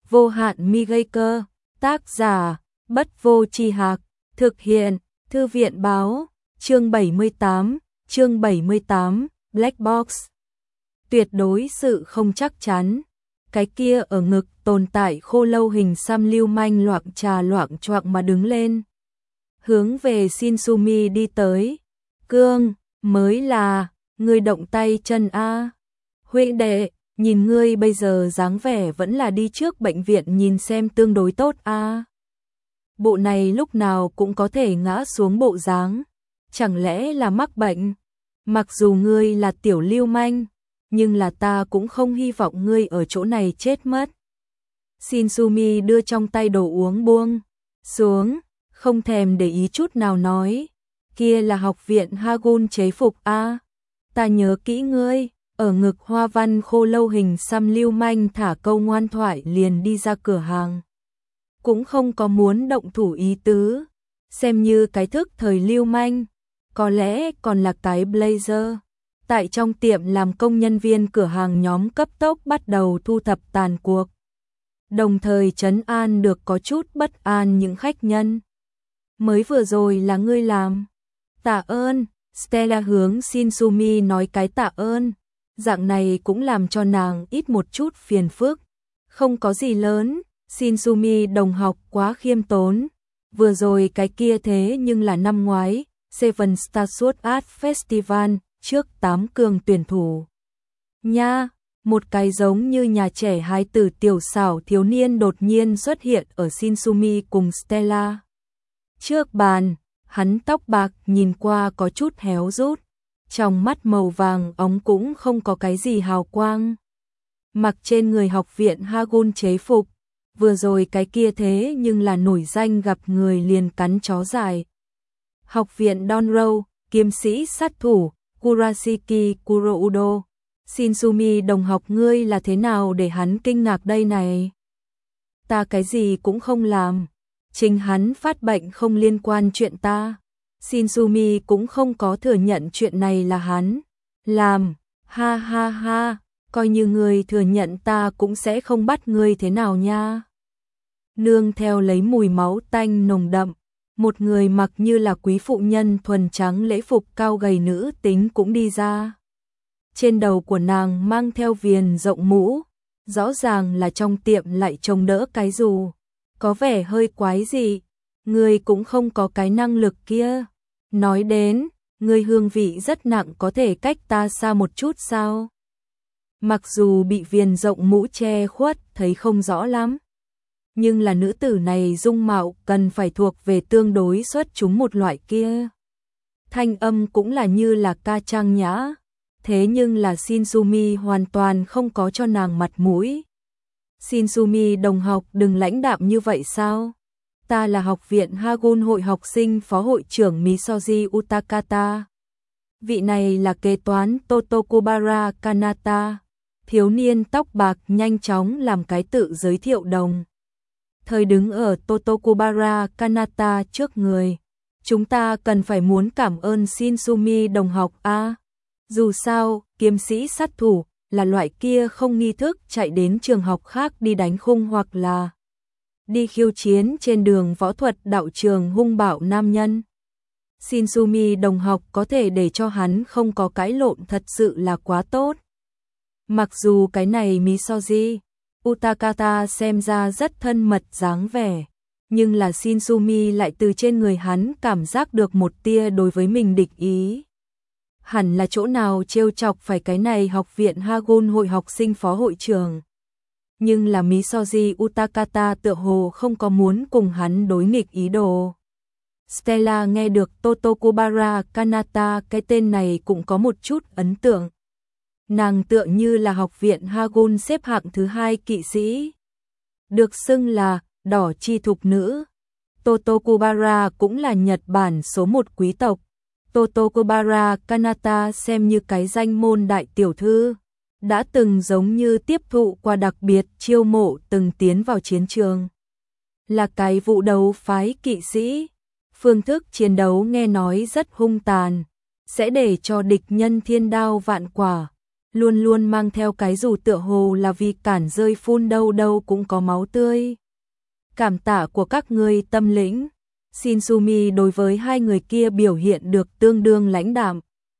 vô hạn mi gây cơ, tác giả, Bất Vô Tri Hạc, thực hiện, Thư viện Báo, chương 78, Black Box. Tuyệt đối sự không chắc chắn, cái kia ở ngực tồn tại khô lâu hình xăm lưu manh loạng choạng mà đứng lên. Hướng về Shinsumi đi tới, Cương, mới là, ngươi động tay chân a. Huynh đệ, nhìn ngươi bây giờ dáng vẻ vẫn là đi trước bệnh viện nhìn xem tương đối tốt a. Bộ này lúc nào cũng có thể ngã xuống bộ dáng, chẳng lẽ là mắc bệnh? Mặc dù ngươi là tiểu lưu manh, nhưng là ta cũng không hy vọng ngươi ở chỗ này chết mất. Shinsumi đưa trong tay đồ uống buông xuống, không thèm để ý chút nào nói, kia là học viện Hagun chế phục a. Ta nhớ kỹ ngươi. Ở ngực hoa văn khô lâu hình xăm lưu manh thả câu ngoan thoại liền đi ra cửa hàng. Cũng không có muốn động thủ ý tứ, xem như cái thức thời lưu manh, có lẽ còn là cái blazer. Tại trong tiệm làm công nhân viên cửa hàng nhóm cấp tốc bắt đầu thu thập tàn cuộc. Đồng thời trấn an được có chút bất an những khách nhân. Mới vừa rồi là ngươi làm. Tạ ơn, Stella hướng Shinsumi nói cái tạ ơn. Dạng này cũng làm cho nàng ít một chút phiền phức. Không có gì lớn, Shinsumi đồng học quá khiêm tốn. Vừa rồi cái kia thế nhưng là năm ngoái, Seven Star Sword Art Festival, trước 8 cường tuyển thủ. Nha, một cái giống như nhà trẻ hài tử tiểu xảo thiếu niên đột nhiên xuất hiện ở Shinsumi cùng Stella. Trước bàn, hắn tóc bạc nhìn qua có chút héo rút. Trong mắt màu vàng óng cũng không có cái gì hào quang. Mặc trên người học viện Hagun chế phục, vừa rồi cái kia thế nhưng là nổi danh gặp người liền cắn chó dài. Học viện Donro, kiếm sĩ sát thủ, Kurashiki Kuroudo. Shinsumi đồng học ngươi là thế nào để hắn kinh ngạc đây này? Ta cái gì cũng không làm. Chính hắn phát bệnh không liên quan chuyện ta. Shinsumi cũng không có thừa nhận chuyện này là hắn làm, ha ha ha, coi như ngươi thừa nhận ta cũng sẽ không bắt ngươi thế nào nha. Nương theo lấy mùi máu tanh nồng đậm, một người mặc như là quý phụ nhân thuần trắng lễ phục cao gầy nữ tính cũng đi ra. Trên đầu của nàng mang theo viền rộng mũ, rõ ràng là trong tiệm lại trông đỡ cái dù, có vẻ hơi quái dị, ngươi cũng không có cái năng lực kia. Nói đến, ngươi hương vị rất nặng có thể cách ta xa một chút sao? Mặc dù bị viền rộng mũ che khuất thấy không rõ lắm, nhưng là nữ tử này dung mạo cần phải thuộc về tương đối xuất chúng một loại kia. Thanh âm cũng là như là ca trang nhã, thế nhưng là Shinsumi hoàn toàn không có cho nàng mặt mũi. Shinsumi đồng học đừng lãnh đạm như vậy sao? Ta là học viện Hagun hội học sinh phó hội trưởng Misoji Utakata. Vị này là kế toán Totokubara Kanata. Thiếu niên tóc bạc nhanh chóng làm cái tự giới thiệu đồng. Thời đứng ở Totokubara Kanata trước người. Chúng ta cần phải muốn cảm ơn Shinsumi đồng học a. Dù sao, kiếm sĩ sát thủ là loại kia không nghi thức chạy đến trường học khác đi đánh khung hoặc là đi khiêu chiến trên đường võ thuật đạo trường hung bạo nam nhân. Shinsumi đồng học có thể để cho hắn không có cãi lộn thật sự là quá tốt. Mặc dù cái này Misoji Utakata xem ra rất thân mật dáng vẻ, nhưng là Shinsumi lại từ trên người hắn cảm giác được một tia đối với mình địch ý. Hẳn là chỗ nào trêu chọc phải cái này học viện Hagun hội học sinh phó hội trưởng. Nhưng là Misoji Utakata tựa hồ không có muốn cùng hắn đối nghịch ý đồ. Stella nghe được Totokubara Kanata cái tên này cũng có một chút ấn tượng. Nàng tựa như là học viện Hagun xếp hạng thứ 2 kỵ sĩ. Được xưng là đỏ chi thục nữ. Totokubara cũng là Nhật Bản số 1 quý tộc. Totokubara Kanata xem như cái danh môn đại tiểu thư. Đã từng giống như tiếp thụ qua đặc biệt chiêu mộ từng tiến vào chiến trường. Là cái vụ đấu phái kỵ sĩ. Phương thức chiến đấu nghe nói rất hung tàn. Sẽ để cho địch nhân thiên đao vạn quả. luôn luôn mang theo cái dù tựa hồ là vì cản rơi phun đâu đâu cũng có máu tươi. Cảm tạ của các ngươi tâm lĩnh. Shinsumi đối với hai người kia biểu hiện được tương đương lãnh đạm.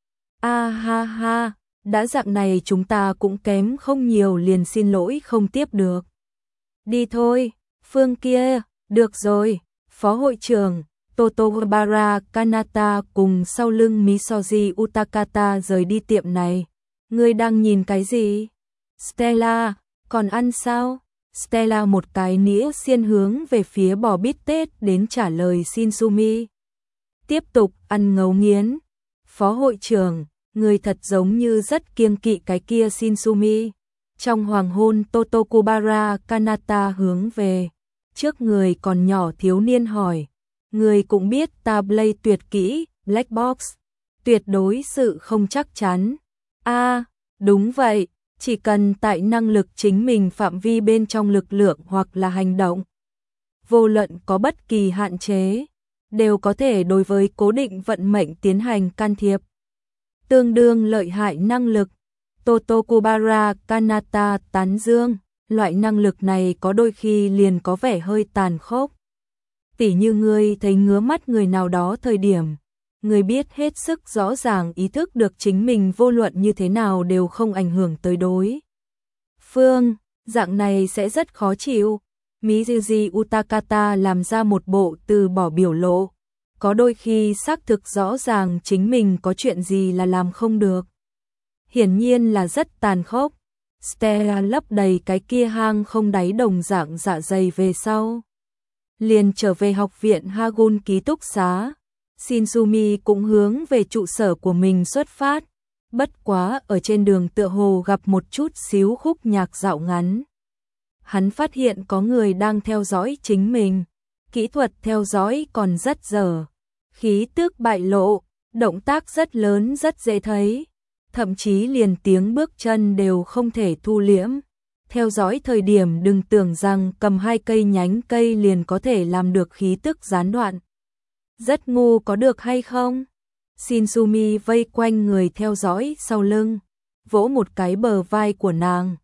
A ha ha, đã dạng này chúng ta cũng kém không nhiều, liền xin lỗi không tiếp được. Đi thôi, phương kia, được rồi, phó hội trưởng. Totobara Kanata cùng sau lưng Misoji Utakata rời đi tiệm này. Ngươi đang nhìn cái gì? Stella, còn ăn sao? Stella một cái nĩa xiên hướng về phía bò bít tết đến trả lời Shinsumi. Tiếp tục ăn ngấu nghiến. Phó hội trưởng, người thật giống như rất kiêng kỵ cái kia Shinsumi. Trong hoàng hôn Totokubara Kanata hướng về trước người còn nhỏ thiếu niên hỏi. Người cũng biết ta play tuyệt kỹ, Black Box. Tuyệt đối sự không chắc chắn. Đúng vậy, chỉ cần tại năng lực chính mình phạm vi bên trong lực lượng hoặc là hành động. Vô luận có bất kỳ hạn chế, đều có thể đối với cố định vận mệnh tiến hành can thiệp. Tương đương lợi hại năng lực. Totokubara Kanata tán dương, loại năng lực này có đôi khi liền có vẻ hơi tàn khốc. Tỉ như ngươi thấy ngứa mắt người nào đó thời điểm, người biết hết sức rõ ràng ý thức được chính mình vô luận như thế nào đều không ảnh hưởng tới đối phương, dạng này sẽ rất khó chịu. Mizuji Utakata làm ra một bộ từ bỏ biểu lộ, có đôi khi xác thực rõ ràng chính mình có chuyện gì là làm không được. Hiển nhiên là rất tàn khốc. Stella lấp đầy cái kia hang không đáy đồng dạng dạ dày về sau. Liền trở về học viện Hagun ký túc xá. Shinsumi cũng hướng về trụ sở của mình xuất phát. Bất quá ở trên đường tựa hồ gặp một chút xíu khúc nhạc dạo ngắn. Hắn phát hiện có người đang theo dõi chính mình. Kỹ thuật theo dõi còn rất dở. Khí tức bại lộ, động tác rất lớn rất dễ thấy. Thậm chí liền tiếng bước chân đều không thể thu liễm. Theo dõi thời điểm đừng tưởng rằng cầm hai cây nhánh cây liền có thể làm được khí tức gián đoạn. Rất ngu có được hay không? Shinsumi vây quanh người theo dõi sau lưng, vỗ một cái bờ vai của nàng.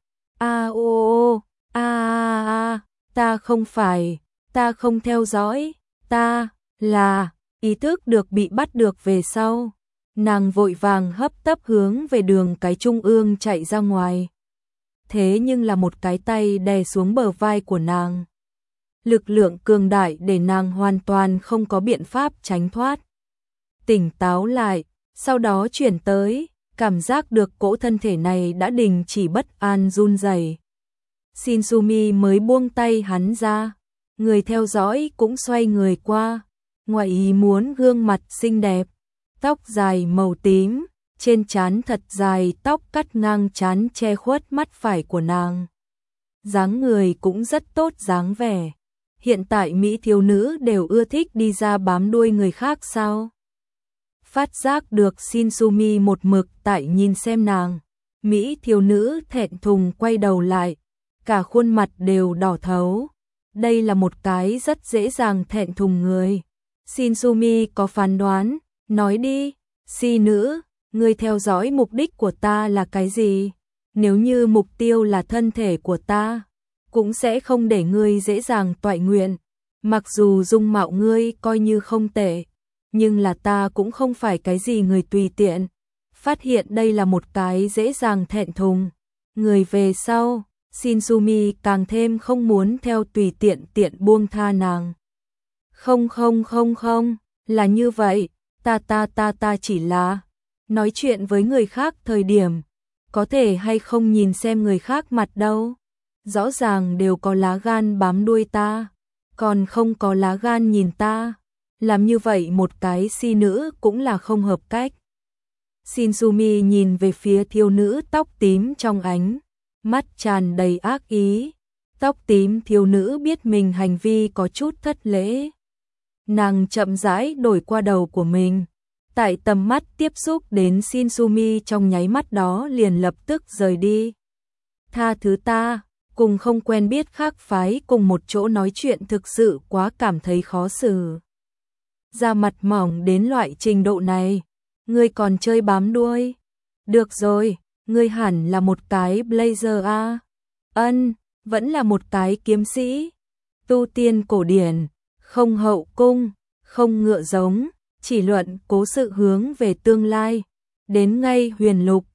Ta không phải, ta không theo dõi, ta là ý thức được bị bắt được về sau. Nàng vội vàng hấp tấp hướng về đường cái trung ương chạy ra ngoài. Thế nhưng là một cái tay đè xuống bờ vai của nàng. Lực lượng cường đại để nàng hoàn toàn không có biện pháp tránh thoát. Tỉnh táo lại, sau đó chuyển tới, cảm giác được cỗ thân thể này đã đình chỉ bất an run rẩy. Shinsumi mới buông tay hắn ra, người theo dõi cũng xoay người qua, ngoài ý muốn gương mặt xinh đẹp, tóc dài màu tím, trên trán thật dài tóc cắt ngang trán che khuất mắt phải của nàng. Dáng người cũng rất tốt dáng vẻ. Hiện tại Mỹ thiếu nữ đều ưa thích đi ra bám đuôi người khác sao? Phát giác được Shinsumi một mực tại nhìn xem nàng. Mỹ thiếu nữ thẹn thùng quay đầu lại, cả khuôn mặt đều đỏ thấu. Đây là một cái rất dễ dàng thẹn thùng người. Shinsumi có phán đoán, nói đi, si nữ, ngươi theo dõi mục đích của ta là cái gì? Nếu như mục tiêu là thân thể của ta, cũng sẽ không để ngươi dễ dàng toại nguyện. Mặc dù dung mạo ngươi coi như không tệ, nhưng là ta cũng không phải cái gì người tùy tiện. Phát hiện đây là một cái dễ dàng thẹn thùng người về sau, Shinsumi càng thêm không muốn theo tùy tiện buông tha nàng. Không, là như vậy, ta chỉ là nói chuyện với người khác thời điểm, có thể hay không nhìn xem người khác mặt đâu. Rõ ràng đều có lá gan bám đuôi ta, còn không có lá gan nhìn ta. Làm như vậy một cái si nữ cũng là không hợp cách. Shinsumi nhìn về phía thiếu nữ tóc tím trong ánh mắt tràn đầy ác ý. Tóc tím thiếu nữ biết mình hành vi có chút thất lễ. Nàng chậm rãi đổi qua đầu của mình. Tại tầm mắt tiếp xúc đến Shinsumi trong nháy mắt đó liền lập tức rời đi. Tha thứ ta, cùng không quen biết khác phái cùng một chỗ nói chuyện thực sự quá cảm thấy khó xử. Da mặt mỏng đến loại trình độ này, ngươi còn chơi bám đuôi. Được rồi, ngươi hẳn là một cái blazer a. Ân, vẫn là một cái kiếm sĩ. Tu tiên cổ điển, không hậu cung, không ngựa giống, chỉ luận cố sự hướng về tương lai. Đến ngay huyền lục,